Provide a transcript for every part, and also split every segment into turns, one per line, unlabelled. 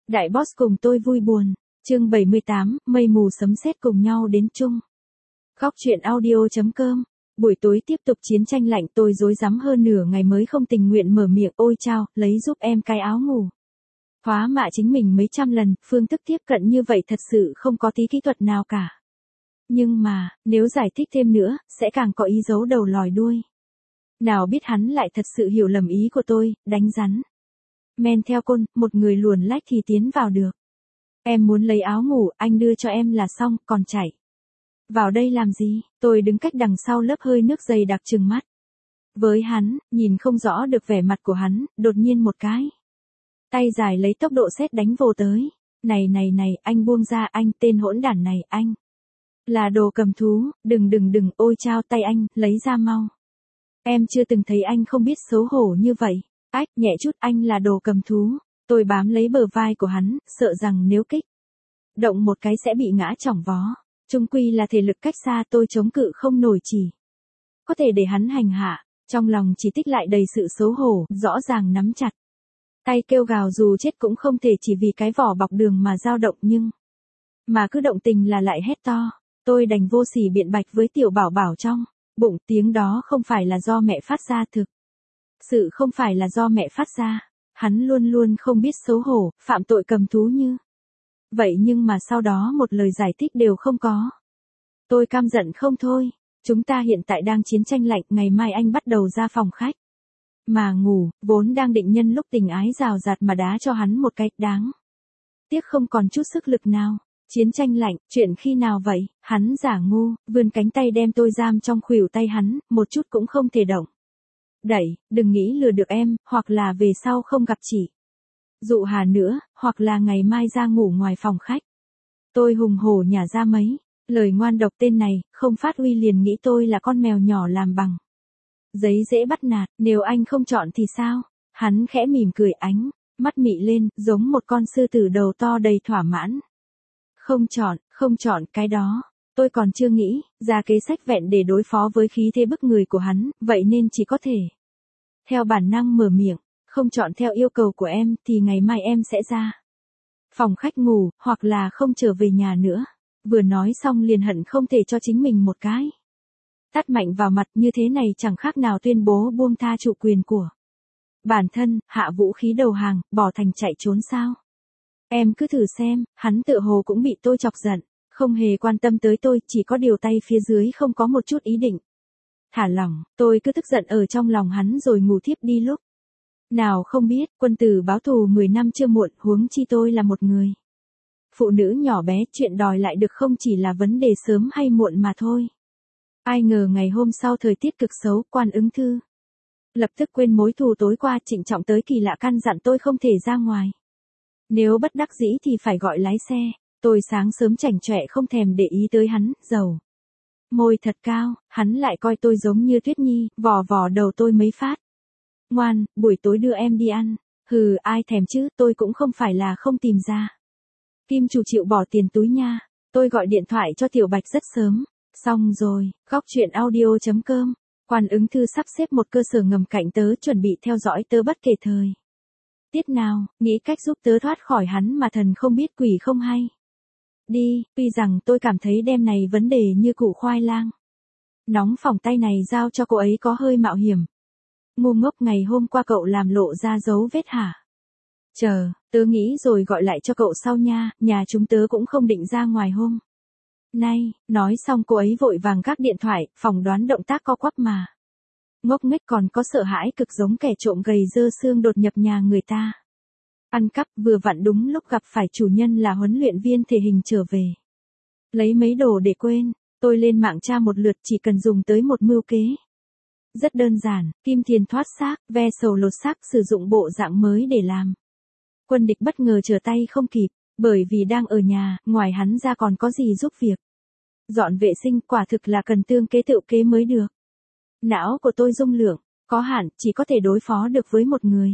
Đại boss cùng tôi vui buồn. Chương 78, mây mù sấm sét cùng nhau đến chung. Góc truyện audio.com. Buổi tối tiếp tục chiến tranh lạnh, tôi rối rắm hơn nửa ngày mới không tình nguyện mở miệng, ôi chao, lấy giúp em cái áo ngủ. Hóa mạ chính mình mấy trăm lần, phương thức tiếp cận như vậy thật sự không có tí kỹ thuật nào cả. Nhưng mà, nếu giải thích thêm nữa, sẽ càng có ý giấu đầu lòi đuôi. Nào biết hắn lại thật sự hiểu lầm ý của tôi, đánh rắn. Men theo côn, một người luồn lách thì tiến vào được. Em muốn lấy áo ngủ, anh đưa cho em là xong, còn chạy. Vào đây làm gì? Tôi đứng cách đằng sau lớp hơi nước dày đặc trừng mắt. Với hắn, nhìn không rõ được vẻ mặt của hắn, đột nhiên một cái. Tay dài lấy tốc độ sét đánh vồ tới. Này, anh buông ra, anh, tên hỗn đản này, anh. Là đồ cầm thú, đừng, ôi chao, tay anh, lấy ra mau. Em chưa từng thấy anh không biết xấu hổ như vậy. Ách, nhẹ chút, anh là đồ cầm thú. Tôi bám lấy bờ vai của hắn, sợ rằng nếu kích động một cái sẽ bị ngã chỏng vó. Chung quy là thể lực cách xa, tôi chống cự không nổi, chỉ có thể để hắn hành hạ. Trong lòng chỉ tích lại đầy sự xấu hổ, rõ ràng nắm chặt tay kêu gào dù chết cũng không thể chỉ vì cái vỏ bọc đường mà dao động, nhưng mà cứ động tình là lại hét to. Tôi đành vô sỉ biện bạch với tiểu bảo bảo trong bụng, tiếng đó không phải là do mẹ phát ra, thực sự không phải là do mẹ phát ra. Hắn luôn luôn không biết xấu hổ, phạm tội cầm thú như vậy, nhưng mà sau đó một lời giải thích đều không có. Tôi căm giận không thôi. Chúng ta hiện tại đang chiến tranh lạnh, ngày mai anh bắt đầu ra phòng khách mà ngủ, vốn đang định nhân lúc tình ái rào rạt mà đá cho hắn một cái, đáng tiếc không còn chút sức lực nào. Chiến tranh lạnh, chuyện khi nào vậy? Hắn giả ngu, vươn cánh tay đem tôi giam trong khuỷu tay hắn, một chút cũng không thể động đẩy. Đừng nghĩ lừa được em, hoặc là về sau không gặp chị dụ Hà nữa, hoặc là ngày mai ra ngủ ngoài phòng khách. Tôi hùng hổ nhả ra mấy lời ngoan độc, tên này không phát huy liền nghĩ tôi là con mèo nhỏ làm bằng giấy dễ bắt nạt. Nếu anh không chọn thì sao? Hắn khẽ mỉm cười, ánh mắt mị lên, giống một con sư tử đầu to đầy thỏa mãn. Không chọn cái đó. Tôi còn chưa nghĩ ra kế sách vẹn để đối phó với khí thế bức người của hắn, vậy nên chỉ có thể theo bản năng mở miệng. Không chọn theo yêu cầu của em thì ngày mai em sẽ ra phòng khách ngủ, hoặc là không trở về nhà nữa. Vừa nói xong liền hận không thể cho chính mình một cái tát mạnh vào mặt, như thế này chẳng khác nào tuyên bố buông tha chủ quyền của bản thân, hạ vũ khí đầu hàng, bỏ thành chạy trốn sao? Em cứ thử xem. Hắn tựa hồ cũng bị tôi chọc giận, không hề quan tâm tới tôi, chỉ có điều tay phía dưới không có một chút ý định thả lỏng. Tôi cứ tức giận ở trong lòng hắn rồi ngủ thiếp đi. Lúc nào không biết, quân tử báo thù 10 năm chưa muộn, huống chi tôi là một người phụ nữ nhỏ bé, chuyện đòi lại được không chỉ là vấn đề sớm hay muộn mà thôi. Ai ngờ ngày hôm sau thời tiết cực xấu, Quan Ứng Thư lập tức quên mối thù tối qua, trịnh trọng tới kỳ lạ căn dặn tôi không thể ra ngoài. Nếu bất đắc dĩ thì phải gọi lái xe. Tôi sáng sớm chảnh chọe không thèm để ý tới hắn, dầu môi thật cao, hắn lại coi tôi giống như Tuyết Nhi, vò vò đầu tôi mấy phát. Ngoan, buổi tối đưa em đi ăn. Hừ, ai thèm chứ, tôi cũng không phải là không tìm ra kim chủ chịu bỏ tiền túi nha. Tôi gọi điện thoại cho Tiểu Bạch rất sớm. Xong rồi, góc truyện audio.com. Quan Ứng Thư sắp xếp một cơ sở ngầm cạnh tớ, chuẩn bị theo dõi tớ bất kể thời tiết nào, nghĩ cách giúp tớ thoát khỏi hắn mà thần không biết quỷ không hay. Đi, tuy rằng tôi cảm thấy đêm này vấn đề như củ khoai lang nóng phỏng tay này giao cho cô ấy có hơi mạo hiểm. Ngu ngốc, ngày hôm qua cậu làm lộ ra dấu vết hả? Chờ, tớ nghĩ rồi gọi lại cho cậu sau nha, nhà chúng tớ cũng không định ra ngoài hôm nay. Nói xong cô ấy vội vàng gác điện thoại, phỏng đoán động tác co quắp mà ngốc nghếch còn có sợ hãi, cực giống kẻ trộm gầy dơ xương đột nhập nhà người ta ăn cắp. Vừa vặn đúng lúc gặp phải chủ nhân là huấn luyện viên thể hình trở về lấy mấy đồ để quên. Tôi lên mạng tra một lượt, chỉ cần dùng tới một mưu kế rất đơn giản, kim tiền thoát xác, ve sầu lột xác, sử dụng bộ dạng mới để làm quân địch bất ngờ trở tay không kịp. Bởi vì đang ở nhà, ngoài hắn ra còn có gì giúp việc dọn vệ sinh, quả thực là cần tương kế tựu kế mới được. Não của tôi dung lượng có hạn, chỉ có thể đối phó được với một người.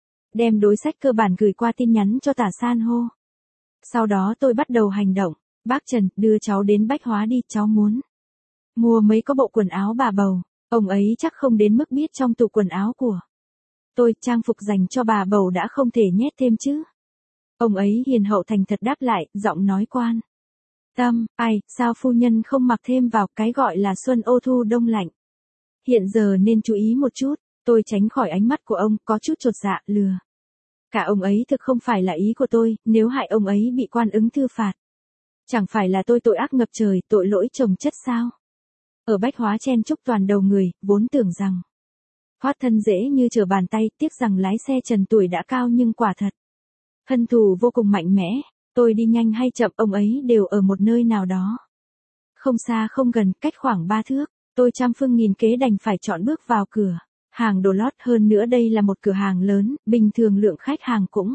Đem đối sách cơ bản gửi qua tin nhắn cho Tả San hô. Sau đó tôi bắt đầu hành động. Bác Trần, đưa cháu đến bách hóa đi, cháu muốn mua mấy có bộ quần áo bà bầu. Ông ấy chắc không đến mức biết trong tủ quần áo của tôi trang phục dành cho bà bầu đã không thể nhét thêm chứ. Ông ấy hiền hậu thành thật đáp lại, giọng nói quan tâm, ai, sao phu nhân không mặc thêm vào cái gọi là xuân ô thu đông lạnh. Hiện giờ nên chú ý một chút, tôi tránh khỏi ánh mắt của ông, có chút chột dạ, lừa. Cả ông ấy thực không phải là ý của tôi, nếu hại ông ấy bị quan ứng thư phạt. Chẳng phải là tôi tội ác ngập trời, tội lỗi chồng chất sao? Ở Bách Hóa chen chúc toàn đầu người, vốn tưởng rằng thoát thân dễ như trở bàn tay, tiếc rằng lái xe trần tuổi đã cao nhưng quả thật hận thù vô cùng mạnh mẽ. Tôi đi nhanh hay chậm ông ấy đều ở một nơi nào đó. Không xa không gần, cách khoảng 3 thước, tôi trăm phương nghìn kế đành phải chọn bước vào cửa hàng đồ lót, hơn nữa đây là một cửa hàng lớn, bình thường lượng khách hàng cũng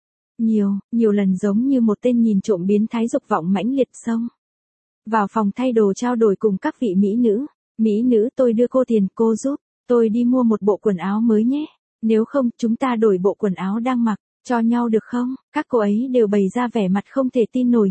nhiều lần giống như một tên nhìn trộm biến thái dục vọng mãnh liệt xông vào phòng thay đồ trao đổi cùng các vị mỹ nữ. Mỹ nữ, tôi đưa cô tiền, cô giúp tôi đi mua một bộ quần áo mới nhé. Nếu không, chúng ta đổi bộ quần áo đang mặc cho nhau được không? Các cô ấy đều bày ra vẻ mặt không thể tin nổi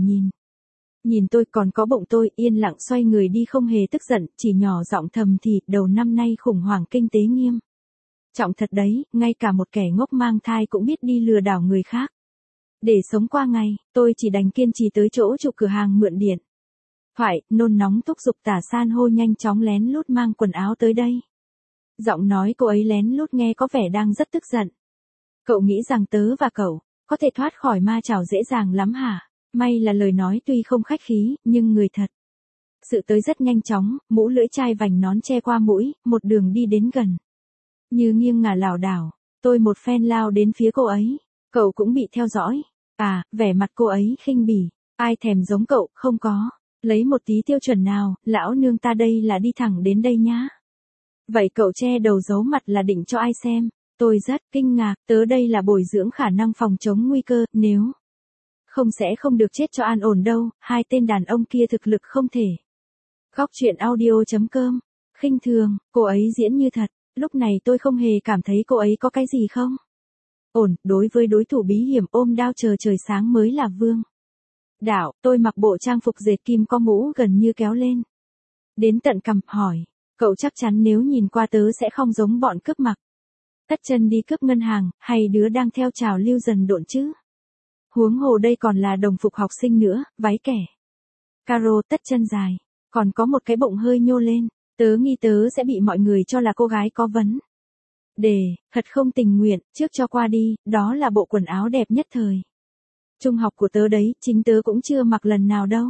nhìn tôi, còn có bụng tôi, yên lặng xoay người đi không hề tức giận, chỉ nhỏ giọng thầm thì, đầu năm nay khủng hoảng kinh tế nghiêm trọng thật đấy, ngay cả một kẻ ngốc mang thai cũng biết đi lừa đảo người khác. Để sống qua ngày, tôi chỉ đành kiên trì tới chỗ chủ cửa hàng mượn điện thoại, nôn nóng thúc giục Tả San hô nhanh chóng lén lút mang quần áo tới đây. Giọng nói cô ấy lén lút nghe có vẻ đang rất tức giận. Cậu nghĩ rằng tớ và cậu có thể thoát khỏi ma chảo dễ dàng lắm hả? May là lời nói tuy không khách khí, nhưng người thật sự tới rất nhanh chóng, mũ lưỡi chai vành nón che qua mũi, một đường đi đến gần. Như nghiêng ngả lảo đảo, tôi một phen lao đến phía cô ấy. Cậu cũng bị theo dõi. À, vẻ mặt cô ấy khinh bỉ. Ai thèm giống cậu, không có. Lấy một tí tiêu chuẩn nào, lão nương ta đây là đi thẳng đến đây nhá. Vậy cậu che đầu giấu mặt là định cho ai xem? Tôi rất kinh ngạc, tớ đây là bồi dưỡng khả năng phòng chống nguy cơ, nếu không sẽ không được chết cho an ổn đâu, hai tên đàn ông kia thực lực không thể. Góc truyện audio.com, khinh thường, cô ấy diễn như thật, lúc này tôi không hề cảm thấy cô ấy có cái gì không ổn, đối với đối thủ bí hiểm ôm đao chờ trời sáng mới là vương đạo. Tôi mặc bộ trang phục dệt kim có mũ gần như kéo lên đến tận cằm, hỏi, cậu chắc chắn nếu nhìn qua tớ sẽ không giống bọn cướp mặc tất chân đi cướp ngân hàng, hay đứa đang theo trào lưu dần độn chứ? Huống hồ đây còn là đồng phục học sinh nữa, váy kẻ caro, tất chân dài, còn có một cái bụng hơi nhô lên. Tớ nghi tớ sẽ bị mọi người cho là cô gái có vấn đề, thật không tình nguyện, trước cho qua đi, đó là bộ quần áo đẹp nhất thời trung học của tớ đấy, chính tớ cũng chưa mặc lần nào đâu.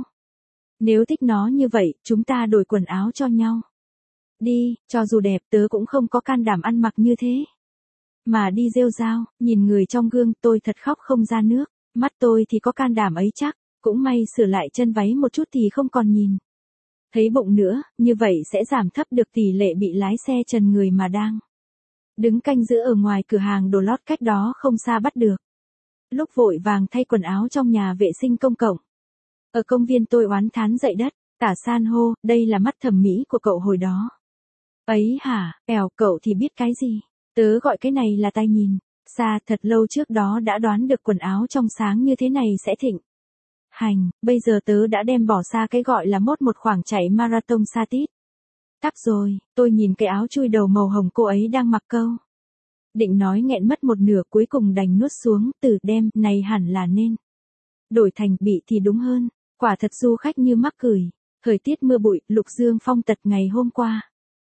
Nếu thích nó như vậy, chúng ta đổi quần áo cho nhau đi, cho dù đẹp tớ cũng không có can đảm ăn mặc như thế mà đi rêu rao. Nhìn người trong gương, tôi thật khóc không ra nước mắt. Tôi thì có can đảm ấy chắc, cũng may sửa lại chân váy một chút thì không còn nhìn thấy bụng nữa, như vậy sẽ giảm thấp được tỷ lệ bị lái xe trần người mà đang đứng canh giữ ở ngoài cửa hàng đồ lót cách đó không xa bắt được. Lúc vội vàng thay quần áo trong nhà vệ sinh công cộng ở công viên, tôi oán thán dậy đất. Tả San hô, đây là mắt thẩm mỹ của cậu hồi đó ấy hả? Cậu thì biết cái gì? Tớ gọi cái này là tai nhìn xa. Thật lâu trước đó đã đoán được quần áo trong sáng như thế này sẽ thịnh hành. Bây giờ tớ đã đem bỏ xa cái gọi là mốt một khoảng chạy marathon xa tít tắp rồi. Tôi nhìn cái áo chui đầu màu hồng cô ấy đang mặc, câu định nói nghẹn mất một nửa, cuối cùng đành nuốt xuống. Từ đem này hẳn là nên đổi thành bị thì đúng hơn. Quả thật du khách như mắc cười. Thời tiết mưa bụi, lục dương phong tật ngày hôm qua.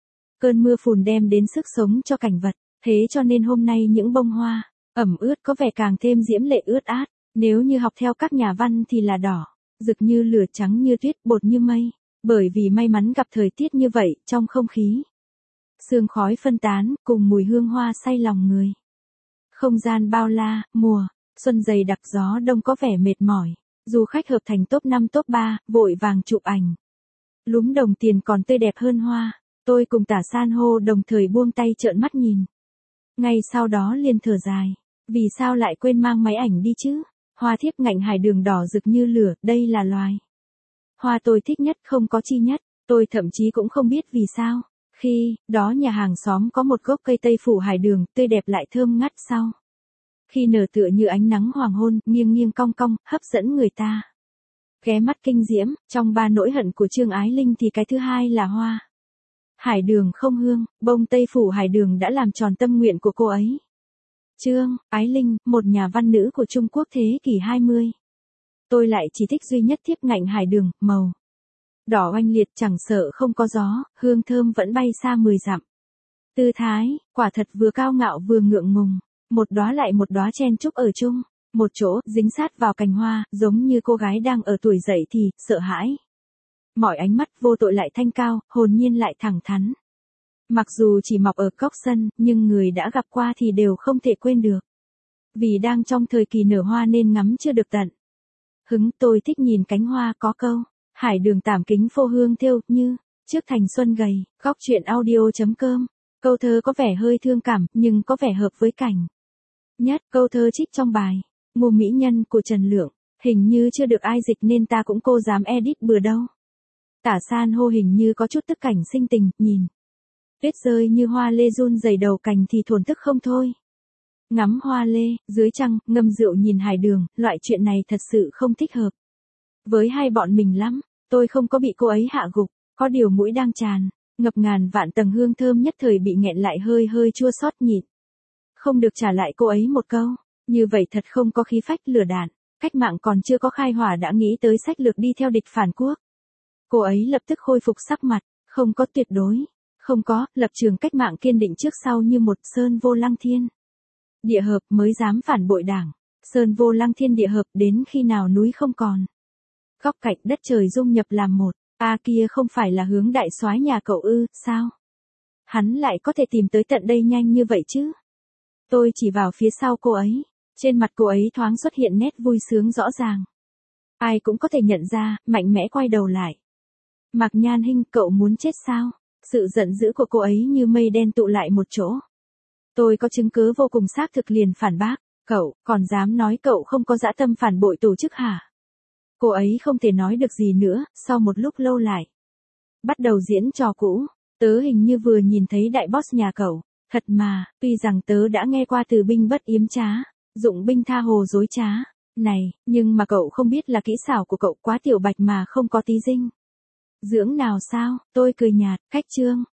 Cơn mưa phùn đem đến sức sống cho cảnh vật. Thế cho nên hôm nay những bông hoa ẩm ướt có vẻ càng thêm diễm lệ ướt át. Nếu như học theo các nhà văn thì là đỏ, rực như lửa, trắng như tuyết, bột như mây. Bởi vì may mắn gặp thời tiết như vậy, trong không khí sương khói phân tán, cùng mùi hương hoa say lòng người. Không gian bao la, mùa xuân dày đặc, gió đông có vẻ mệt mỏi. Du khách hợp thành top 5 top 3, vội vàng chụp ảnh. Lúm đồng tiền còn tươi đẹp hơn hoa. Tôi cùng Tả San hô đồng thời buông tay trợn mắt nhìn. Ngay sau đó liền thở dài. Vì sao lại quên mang máy ảnh đi chứ? Hoa thiếp ngạnh hải đường đỏ rực như lửa, đây là loài hoa tôi thích nhất, không có chi nhất. Tôi thậm chí cũng không biết vì sao. Khi đó nhà hàng xóm có một gốc cây tây phủ hải đường, tươi đẹp lại thơm ngắt sau. Khi nở tựa như ánh nắng hoàng hôn, nghiêng nghiêng cong cong, hấp dẫn người ta ghé mắt kinh diễm. Trong 3 nỗi hận của Trương Ái Linh thì cái thứ hai là hoa hải đường không hương. Bông tây phủ hải đường đã làm tròn tâm nguyện của cô ấy. Trương Ái Linh, một nhà văn nữ của Trung Quốc thế kỷ 20. Tôi lại chỉ thích duy nhất thiếp ngạnh hải đường, màu đỏ oanh liệt chẳng sợ không có gió, hương thơm vẫn bay xa 10 dặm. Tư thái, quả thật vừa cao ngạo vừa ngượng ngùng, một đóa lại một đóa chen chúc ở chung, một chỗ, dính sát vào cành hoa, giống như cô gái đang ở tuổi dậy thì, sợ hãi. Mọi ánh mắt vô tội lại thanh cao, hồn nhiên lại thẳng thắn. Mặc dù chỉ mọc ở góc sân, nhưng người đã gặp qua thì đều không thể quên được. Vì đang trong thời kỳ nở hoa nên ngắm chưa được tận. Tôi thích nhìn cánh hoa có câu, hải đường tảm kính phô hương thêu, như, trước thành xuân gầy, góc truyện audio.com. Câu thơ có vẻ hơi thương cảm, nhưng có vẻ hợp với cảnh. Nhất, câu thơ trích trong bài, Mùa Mỹ Nhân của Trần Lượng, hình như chưa được ai dịch nên ta cũng cô dám edit bừa đâu. Tả san hô hình như có chút tức cảnh sinh tình, nhìn. Tuyết rơi như hoa lê run rẩy đầu cành thì thổn thức không thôi. Ngắm hoa lê, dưới trăng, ngâm rượu nhìn hải đường, loại chuyện này thật sự không thích hợp. Với hai bọn mình lắm, tôi không có bị cô ấy hạ gục, có điều mũi đang tràn, ngập ngàn vạn tầng hương thơm nhất thời bị nghẹn lại hơi hơi chua xót nhịn. Không được trả lại cô ấy một câu, như vậy thật không có khí phách lửa đạn, cách mạng còn chưa có khai hỏa đã nghĩ tới sách lược đi theo địch phản quốc. Cô ấy lập tức khôi phục sắc mặt, không có tuyệt đối, không có, lập trường cách mạng kiên định trước sau như một sơn vô lăng thiên. Địa hợp mới dám phản bội đảng, sơn vô lăng thiên địa hợp đến khi nào núi không còn. Góc cạnh đất trời dung nhập làm một, kia không phải là hướng đại soái nhà cậu ư, sao? Hắn lại có thể tìm tới tận đây nhanh như vậy chứ? Tôi chỉ vào phía sau cô ấy, trên mặt cô ấy thoáng xuất hiện nét vui sướng rõ ràng. Ai cũng có thể nhận ra, mạnh mẽ quay đầu lại. Mạc Nhan Hinh, cậu muốn chết sao? Sự giận dữ của cô ấy như mây đen tụ lại một chỗ. Tôi có chứng cứ vô cùng xác thực liền phản bác, cậu còn dám nói cậu không có dã tâm phản bội tổ chức hả? Cô ấy không thể nói được gì nữa, sau một lúc lâu lại. Bắt đầu diễn trò cũ, tớ hình như vừa nhìn thấy đại boss nhà cậu, thật mà, tuy rằng tớ đã nghe qua từ binh bất yếm trá, dụng binh tha hồ dối trá, này, nhưng mà cậu không biết là kỹ xảo của cậu quá tiểu bạch mà không có tí dinh dưỡng nào sao? Tôi cười nhạt, khách Trương